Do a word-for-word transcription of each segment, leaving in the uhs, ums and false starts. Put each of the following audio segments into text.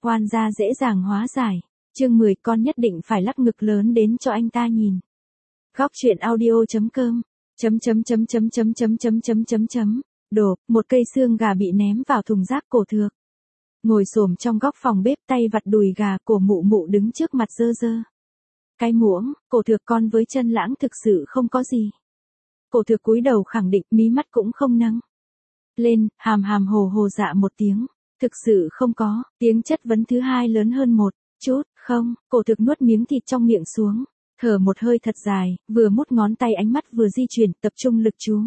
Oan gia dễ dàng hóa giải. Chương mười con nhất định phải lắc ngực lớn đến cho anh ta nhìn. Góc truyện audio chấm com chấm chấm chấm chấm chấm chấm chấm chấm chấm chấm Đồ, một cây xương gà bị ném vào thùng rác. Cổ Thược ngồi xổm trong góc phòng bếp, tay vặt đùi gà. Cổ Mụ Mụ đứng trước mặt dơ dơ cái muỗng. Cổ Thược con với Chân Lãng thực sự không có gì. Cổ Thược cúi đầu khẳng định, mí mắt cũng không nâng lên, hàm hàm hồ hồ dạ một tiếng. Thực sự không có. Tiếng chất vấn thứ hai lớn hơn một chút. Không. Cổ Thược nuốt miếng thịt trong miệng xuống, thở một hơi thật dài, vừa mút ngón tay, ánh mắt vừa di chuyển, tập trung lực chú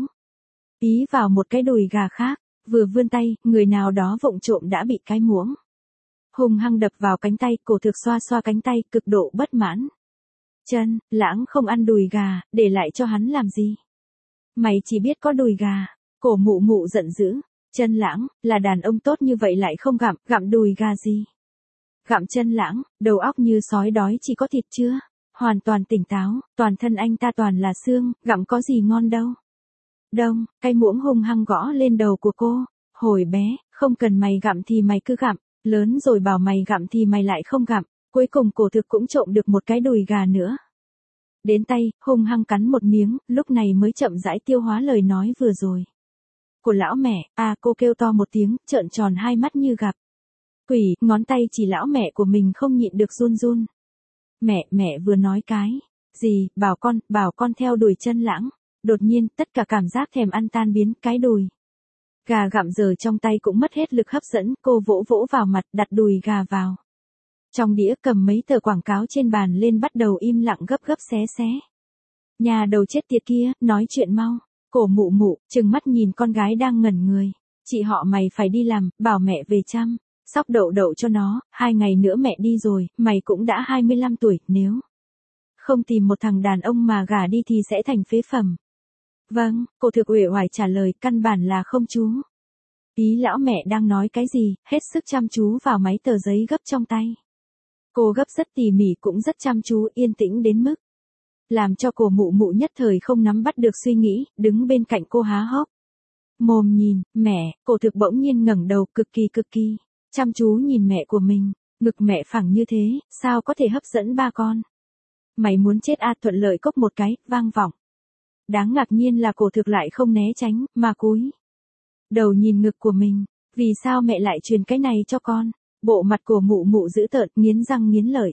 ý vào một cái đùi gà khác. Vừa vươn tay, người nào đó vụng trộm đã bị cái muỗng hung hăng đập vào cánh tay. Cổ Thược xoa xoa cánh tay, cực độ bất mãn. Chân Lãng không ăn đùi gà, để lại cho hắn làm gì? Mày chỉ biết có đùi gà. Cổ Mụ Mụ giận dữ. Chân Lãng, là đàn ông tốt như vậy lại không gặm, gặm đùi gà gì? Gặm Chân Lãng, đầu óc như sói đói chỉ có thịt chưa? Hoàn toàn tỉnh táo, toàn thân anh ta toàn là xương, gặm có gì ngon đâu. Đông, cái muỗng hung hăng gõ lên đầu của cô. Hồi bé, không cần mày gặm thì mày cứ gặm, lớn rồi bảo mày gặm thì mày lại không gặm. Cuối cùng Cổ Thực cũng trộm được một cái đùi gà nữa đến tay, hung hăng cắn một miếng, lúc này mới chậm rãi tiêu hóa lời nói vừa rồi của lão mẹ. À, cô kêu to một tiếng, trợn tròn hai mắt như gặp quỷ, ngón tay chỉ lão mẹ của mình không nhịn được run run. Mẹ, mẹ vừa nói cái gì? Bảo con, bảo con theo đuổi Chân Lãng. Đột nhiên, tất cả cảm giác thèm ăn tan biến. Cái đùi gà gặm giờ trong tay cũng mất hết lực hấp dẫn. Cô vỗ vỗ vào mặt, đặt đùi gà vào trong đĩa, cầm mấy tờ quảng cáo trên bàn lên, bắt đầu im lặng gấp gấp xé xé. Nhà đầu chết tiệt kia, nói chuyện mau. Cổ Mụ Mụ trừng mắt nhìn con gái đang ngẩn người. Chị họ mày phải đi làm, bảo mẹ về chăm sóc Đậu Đậu cho nó, hai ngày nữa mẹ đi rồi, mày cũng đã hai mươi lăm tuổi, nếu không tìm một thằng đàn ông mà gả đi thì sẽ thành phế phẩm. Vâng, Cổ Thực uể oải trả lời, căn bản là không chú ý lão mẹ đang nói cái gì, hết sức chăm chú vào máy tờ giấy gấp trong tay. Cô gấp rất tỉ mỉ, cũng rất chăm chú, yên tĩnh đến mức làm cho Cổ Mụ Mụ nhất thời không nắm bắt được suy nghĩ, đứng bên cạnh cô há hốc mồm nhìn. Mẹ. Cổ Thực bỗng nhiên ngẩng đầu, cực kỳ cực kỳ chăm chú nhìn mẹ của mình. Ngực mẹ phẳng như thế, sao có thể hấp dẫn ba con? Mày muốn chết à? Thuận lợi cốc một cái, vang vọng. Đáng ngạc nhiên là Cổ Thực lại không né tránh, mà cúi đầu nhìn ngực của mình. Vì sao mẹ lại truyền cái này cho con? Bộ mặt của Mụ Mụ dữ tợn, nghiến răng nghiến lợi.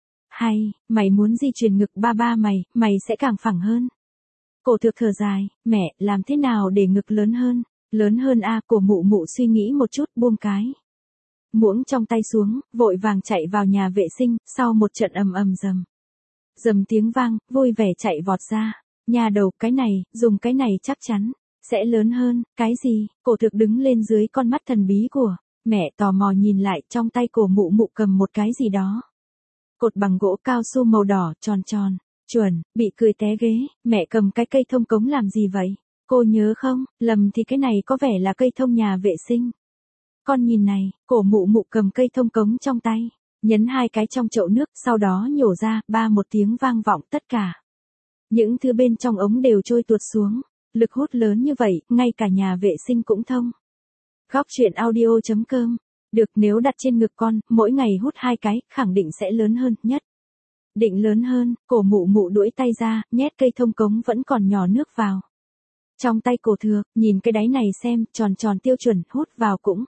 Hay, mày muốn di truyền ngực ba ba mày, mày sẽ càng phẳng hơn. Cổ Thực thở dài, mẹ, làm thế nào để ngực lớn hơn? Lớn hơn a? Cổ Mụ Mụ suy nghĩ một chút, buông cái muỗng trong tay xuống, vội vàng chạy vào nhà vệ sinh. Sau một trận ầm ầm dầm dầm tiếng vang, vui vẻ chạy vọt ra. Nhà đầu, cái này, dùng cái này chắc chắn sẽ lớn hơn. Cái gì? Cổ Thực đứng lên dưới con mắt thần bí của mẹ, tò mò nhìn lại. Trong tay Cổ Mụ Mụ cầm một cái gì đó cột bằng gỗ cao su màu đỏ, tròn tròn, chuẩn. Bị cười té ghế. Mẹ cầm cái cây thông cống làm gì vậy? Cô nhớ không lầm thì cái này có vẻ là cây thông nhà vệ sinh. Con nhìn này. Cổ Mụ Mụ cầm cây thông cống trong tay, nhấn hai cái trong chậu nước, sau đó nhổ ra. Ba một tiếng vang vọng, tất cả những thứ bên trong ống đều trôi tuột xuống. Lực hút lớn như vậy, ngay cả nhà vệ sinh cũng thông. Góc truyện audio chấm com. Được, nếu đặt trên ngực con, mỗi ngày hút hai cái, khẳng định sẽ lớn hơn, nhất định lớn hơn. Cổ Mụ Mụ duỗi tay ra, nhét cây thông cống vẫn còn nhỏ nước vào trong tay Cổ Thực. Nhìn cái đáy này xem, tròn tròn tiêu chuẩn, hút vào cũng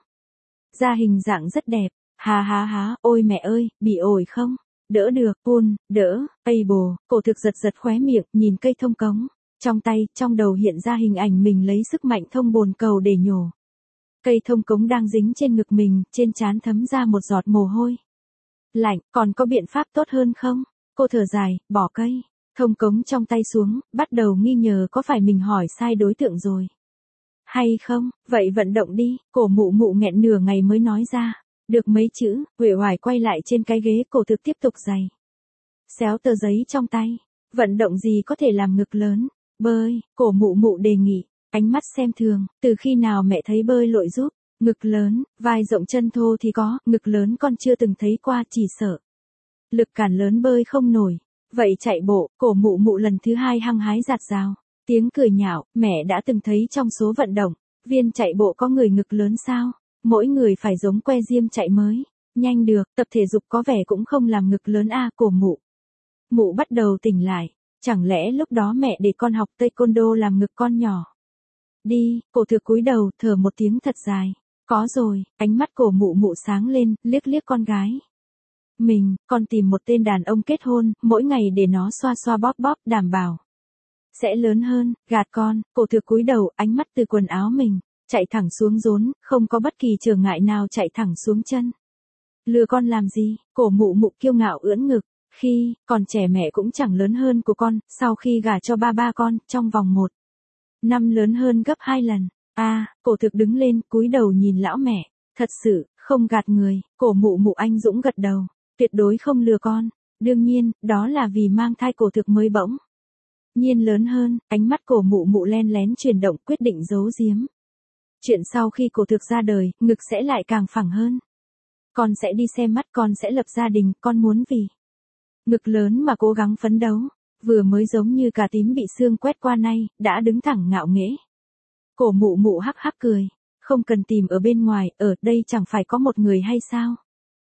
ra hình dạng rất đẹp. Hà hà há, ôi mẹ ơi, bị ổi không? Đỡ được, ôn, đỡ, ây bồ. Cổ Thực giật giật khóe miệng, nhìn cây thông cống trong tay, trong đầu hiện ra hình ảnh mình lấy sức mạnh thông bồn cầu để nhổ cây thông cống đang dính trên ngực mình, trên trán thấm ra một giọt mồ hôi lạnh. Còn có biện pháp tốt hơn không? Cô thở dài, bỏ cây thông cống trong tay xuống, bắt đầu nghi ngờ có phải mình hỏi sai đối tượng rồi hay không. Vậy vận động đi. Cổ Mụ Mụ nghẹn nửa ngày mới nói ra được mấy chữ. Uể oải quay lại trên cái ghế. Cổ Thực tiếp tục giày xéo tờ giấy trong tay. Vận động gì có thể làm ngực lớn? Bơi. Cổ Mụ Mụ đề nghị, ánh mắt xem thường. Từ khi nào mẹ thấy bơi lội giúp ngực lớn? Vai rộng chân thô thì có, ngực lớn con chưa từng thấy qua, chỉ sợ lực cản lớn bơi không nổi. Vậy chạy bộ. Cổ Mụ Mụ lần thứ hai hăng hái giạt rào. Tiếng cười nhạo, mẹ đã từng thấy trong số vận động viên chạy bộ có người ngực lớn sao? Mỗi người phải giống que diêm chạy mới Nhanh được, tập thể dục có vẻ cũng không làm ngực lớn a, cổ mụ. Mụ bắt đầu tỉnh lại, chẳng lẽ lúc đó mẹ để con học taekwondo làm ngực con nhỏ. Đi, cổ thực cúi đầu, thở một tiếng thật dài. Có rồi, ánh mắt cổ mụ mụ sáng lên, liếc liếc con gái. Mình, con tìm một tên đàn ông kết hôn, mỗi ngày để nó xoa xoa bóp bóp, đảm bảo sẽ lớn hơn, gạt con, cổ thực cúi đầu, ánh mắt từ quần áo mình, chạy thẳng xuống rốn, không có bất kỳ trở ngại nào chạy thẳng xuống chân. Lừa con làm gì, cổ mụ mụ kiêu ngạo ưỡn ngực, khi, còn trẻ mẹ cũng chẳng lớn hơn của con, sau khi gả cho ba ba con, trong vòng một năm lớn hơn gấp hai lần. A, à, cổ thực đứng lên, cúi đầu nhìn lão mẹ, thật sự, không gạt người, cổ mụ mụ anh dũng gật đầu, tuyệt đối không lừa con, đương nhiên, đó là vì mang thai cổ thực mới bỗng nhiên lớn hơn, ánh mắt cổ mụ mụ len lén chuyển động quyết định giấu giếm. Chuyện sau khi cổ thực ra đời, ngực sẽ lại càng phẳng hơn. Con sẽ đi xem mắt, con sẽ lập gia đình, con muốn vì ngực lớn mà cố gắng phấn đấu, vừa mới giống như cà tím bị sương quét qua nay, đã đứng thẳng ngạo nghễ. Cổ mụ mụ hắc hắc cười, không cần tìm ở bên ngoài, ở đây chẳng phải có một người hay sao?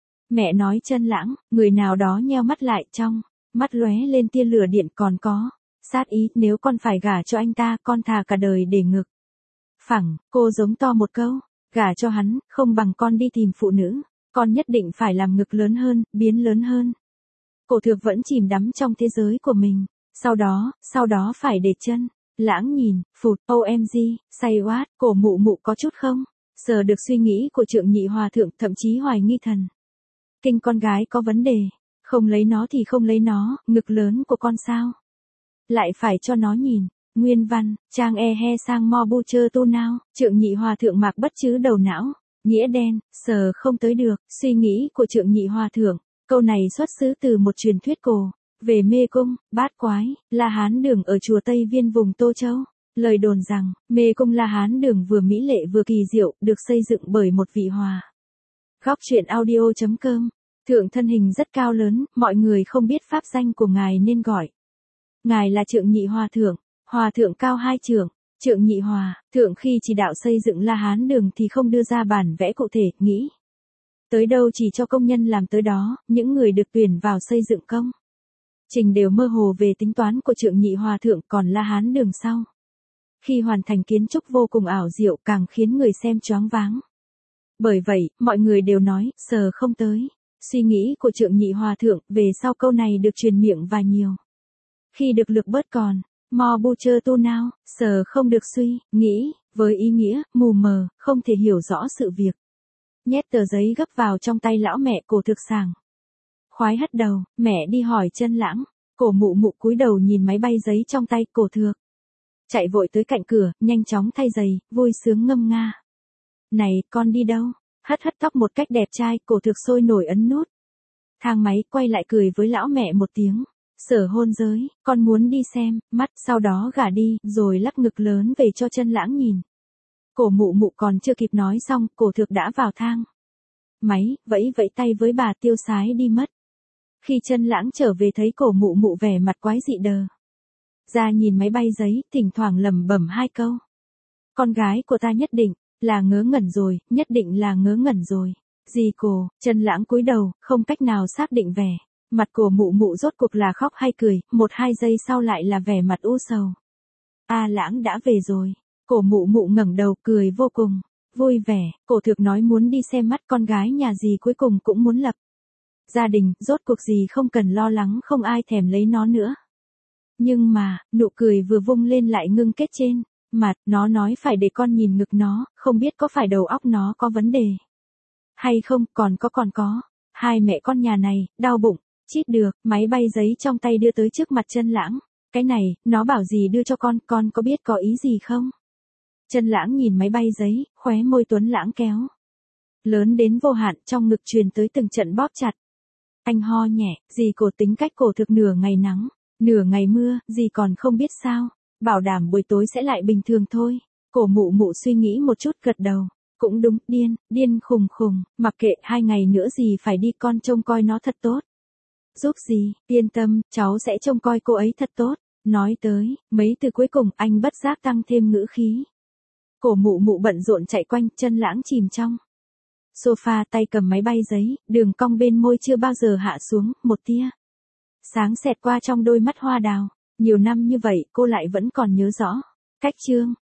Mẹ nói Chân Lãng, người nào đó nheo mắt lại trong, mắt lóe lên tia lửa điện còn có, sát ý, nếu con phải gả cho anh ta, con thà cả đời để ngực phẳng, cô giống to một câu, gả cho hắn, không bằng con đi tìm phụ nữ, con nhất định phải làm ngực lớn hơn, biến lớn hơn. Cổ thực vẫn chìm đắm trong thế giới của mình, sau đó, sau đó phải để Chân Lãng nhìn, phụt, o em giê, say what, cổ mụ mụ có chút không, sờ được suy nghĩ của Trượng Nhị Hòa Thượng, thậm chí hoài nghi thần kinh con gái có vấn đề, không lấy nó thì không lấy nó, ngực lớn của con sao? Lại phải cho nó nhìn, nguyên văn, trang e he sang mo bu chơ tu nào, Trượng Nhị Hòa Thượng mạc bất chứ đầu não, nghĩa đen, sờ không tới được, suy nghĩ của Trượng Nhị Hòa Thượng, câu này xuất xứ từ một truyền thuyết cổ về mê cung, bát quái, La Hán Đường ở chùa Tây Viên vùng Tô Châu. Lời đồn rằng, mê cung La Hán Đường vừa mỹ lệ vừa kỳ diệu, được xây dựng bởi một vị hòa. Góc truyện audio.com. Thượng thân hình rất cao lớn, mọi người không biết pháp danh của ngài nên gọi ngài là Trượng Nhị Hòa Thượng, Hòa Thượng cao hai trượng, Trượng Nhị Hòa Thượng khi chỉ đạo xây dựng La Hán Đường thì không đưa ra bản vẽ cụ thể, nghĩ tới đâu chỉ cho công nhân làm tới đó, những người được tuyển vào xây dựng công trình đều mơ hồ về tính toán của Trượng Nhị Hòa Thượng, còn La Hán Đường sau khi hoàn thành kiến trúc vô cùng ảo diệu, càng khiến người xem choáng váng. Bởi vậy, mọi người đều nói, sờ không tới. Suy nghĩ của Trượng Nhị Hòa Thượng về sau câu này được truyền miệng và nhiều. Khi được lược bớt còn, mo bu chơ tu nào, sờ không được suy, nghĩ, với ý nghĩa, mù mờ, không thể hiểu rõ sự việc. Nhét tờ giấy gấp vào trong tay lão mẹ, cổ thực sảng khoái hất đầu, mẹ đi hỏi Chân Lãng, cổ mụ mụ cúi đầu nhìn máy bay giấy trong tay, cổ thược chạy vội tới cạnh cửa, nhanh chóng thay giày, vui sướng ngâm nga. Này, con đi đâu? Hất hất tóc một cách đẹp trai, cổ thực sôi nổi ấn nút thang máy, quay lại cười với lão mẹ một tiếng. Sở hôn giới, con muốn đi xem, mắt, sau đó gả đi, rồi lắc ngực lớn về cho Chân Lãng nhìn. Cổ mụ mụ còn chưa kịp nói xong, cổ thực đã vào thang máy, vẫy vẫy tay với bà tiêu sái đi mất. Khi Chân Lãng trở về thấy cổ mụ mụ vẻ mặt quái dị đờ ra nhìn máy bay giấy, thỉnh thoảng lẩm bẩm hai câu. Con gái của ta nhất định là ngớ ngẩn rồi, nhất định là ngớ ngẩn rồi. Gì cổ, Chân Lãng cúi đầu, không cách nào xác định vẻ mặt của mụ mụ rốt cuộc là khóc hay cười, một hai giây sau lại là vẻ mặt u sầu. A Lãng đã về rồi. Cổ mụ mụ ngẩng đầu cười vô cùng vui vẻ, cổ thực nói muốn đi xem mắt, con gái nhà gì cuối cùng cũng muốn lập gia đình, rốt cuộc gì không cần lo lắng, không ai thèm lấy nó nữa. Nhưng mà, nụ cười vừa vung lên lại ngưng kết trên mặt, nó nói phải để con nhìn ngực nó, không biết có phải đầu óc nó có vấn đề hay không, còn có còn có. Hai mẹ con nhà này, đau bụng, chít được, máy bay giấy trong tay đưa tới trước mặt Chân Lãng. Cái này, nó bảo gì đưa cho con, con có biết có ý gì không? Chân Lãng nhìn máy bay giấy, khóe môi Tuấn Lãng kéo lớn đến vô hạn, trong ngực truyền tới từng trận bóp chặt. Anh ho nhẹ, dì cổ tính cách cổ thực nửa ngày nắng, nửa ngày mưa, dì còn không biết sao, bảo đảm buổi tối sẽ lại bình thường thôi. Cổ mụ mụ suy nghĩ một chút gật đầu, cũng đúng, điên, điên khùng khùng, mặc kệ, hai ngày nữa dì phải đi, con trông coi nó thật tốt. Giúp dì, yên tâm, cháu sẽ trông coi cô ấy thật tốt. Nói tới, mấy từ cuối cùng anh bất giác tăng thêm ngữ khí. Cổ mụ mụ bận rộn chạy quanh, Chân Lãng chìm trong sofa tay cầm máy bay giấy, đường cong bên môi chưa bao giờ hạ xuống, một tia sáng xẹt qua trong đôi mắt hoa đào. Nhiều năm như vậy cô lại vẫn còn nhớ rõ. Cách chương